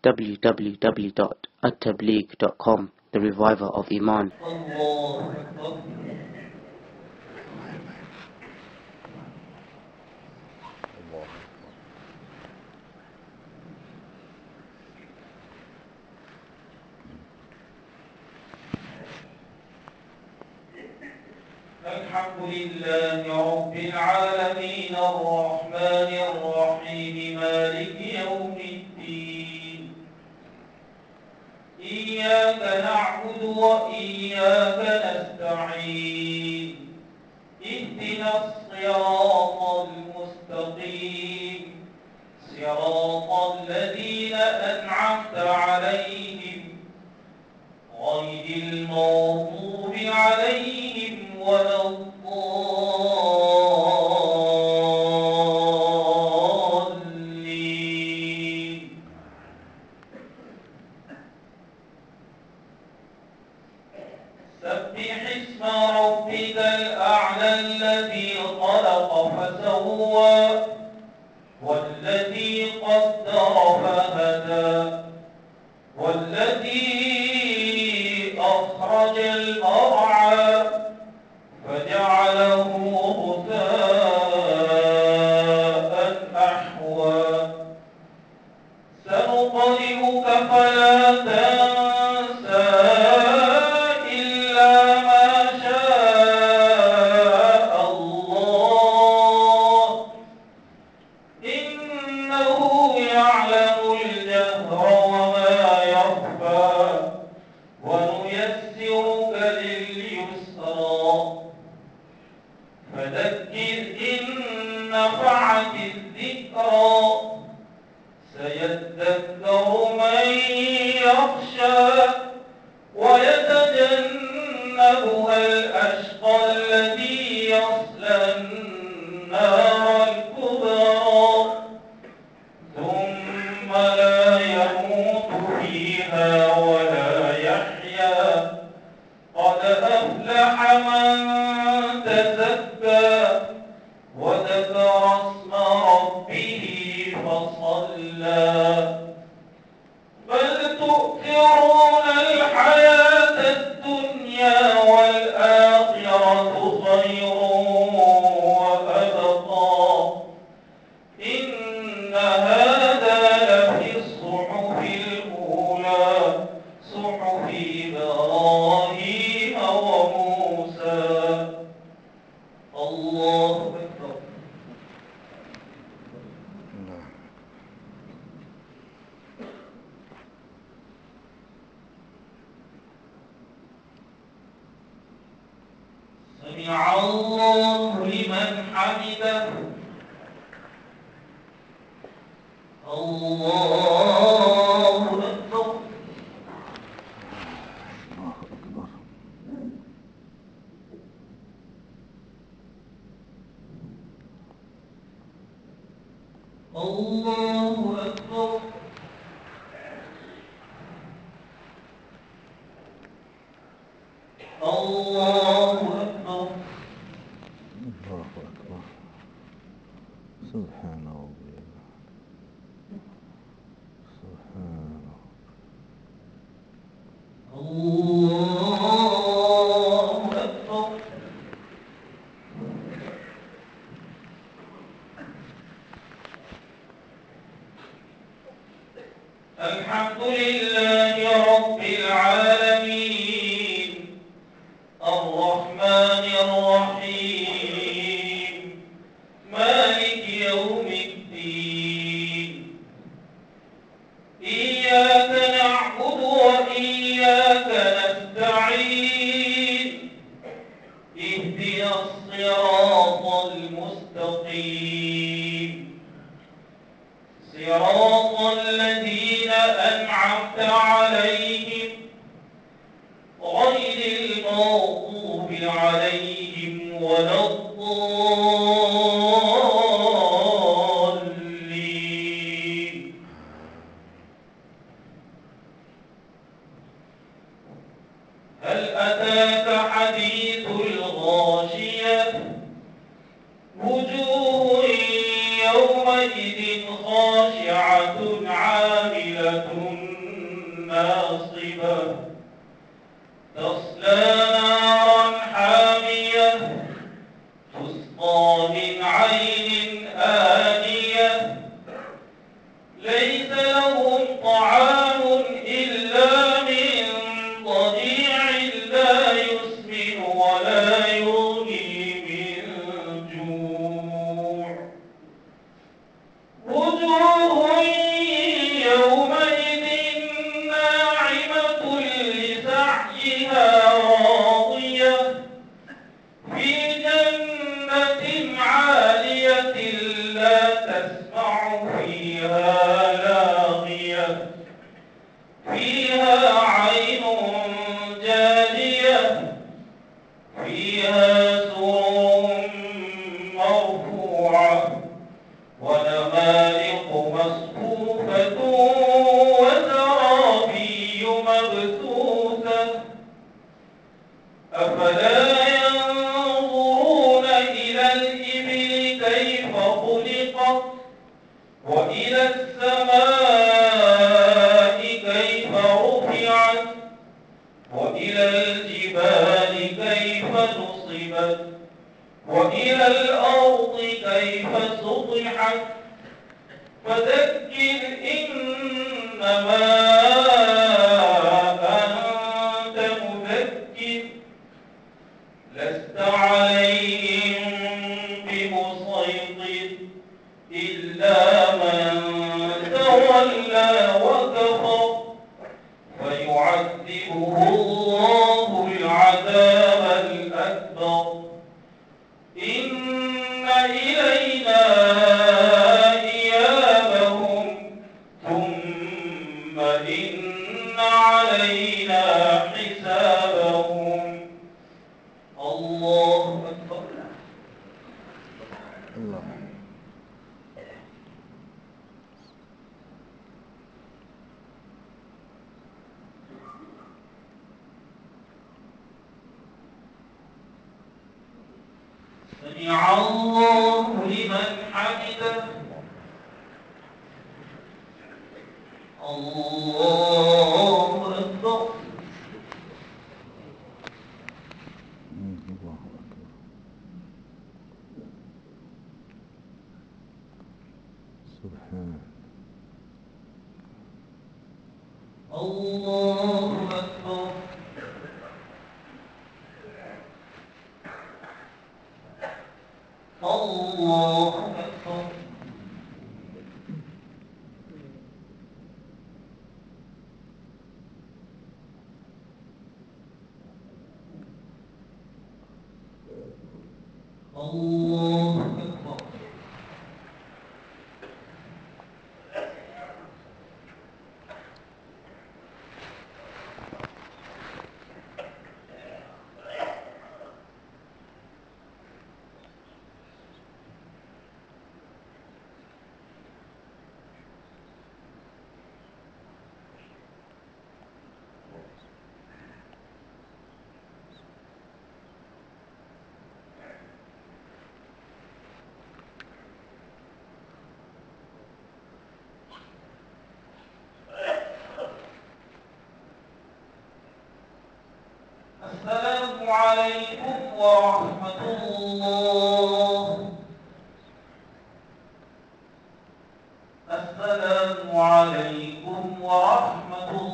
www.attableek.com, the reviver of Iman. الحمد لله رب العالمين الرحمن الرحيم مالك يوم الدين إياك نعبد وإياك نستعين اهدنا الصراط المستقيم صراط الذين أنعمت عليهم غير المغضوب عليهم ولا الضالين. سبح اسم ربك الأعلى الذي خلق فسوى والذي قدر فهدى والذي أخرج المرعى فجعله غثاء أحوى سنقرئك فلا تنسى إلا ما شاء الله إنه يعلم الجهر وما يخفى ونيسرك لليسرى فذكر إن نفعت الذكرى سيذكر من يخشى ويتجنبها الأشقى الذي يصلى النار الكبرى ثم لا يموت فيها ولا يحيا قد أفلح من تزكى وذكر اسم ربه فصلى بل تؤثرون الحياة الدنيا والآخرة خير وأبقى إن هذا لفي الصحف الأولى صحف إبراهيم وموسى. الله أكبر. سمع الله لمن حمده. الله أكبر. الله أكبر. الله أكبر. الله أكبر. سبحان ربي سبحان الله أكبر. الحمد لله رب العالمين الرحمن الرحيم مالك يوم الدين إياك نعبد وإياك نستعين اهدنا الصراط المستقيم صراط الذين أنعمت عليهم غير المغضوب عليهم ولا الضالين. هل أتاك حديث الغاشية وجوه يومئذ خاشعة عاملة لهم طعام إلا من ضريع لا يسمن ولا يغني من جوع وجوه يومئذ ناعمة لسعيها راضية في جنة عالية لا تسمع فيها لاغية فيها عين جارية فيها سرر مرفوعة ونمارق مصفوفة وزرابي مبثوثة أفلا ينظرون إلى الإبل كيف خلقت وإلى السماء كيف رفعت وإلى الجبال كيف نصبت وإلى الأرض كيف سطحت فذكر إنما أنت مذكر لست عليهم بمسيطر إلا من تولى وكفر فيعذبه الله العذاب الأكبر إن إلينا إيابهم ثم إن علينا حسابهم الله أكبر الله. سمع الله لمن حمده الله أكبر الله أكبر. سبحان الله أكبر الله أكبر الله أكبر السلام عليكم ورحمة الله السلام عليكم ورحمة الله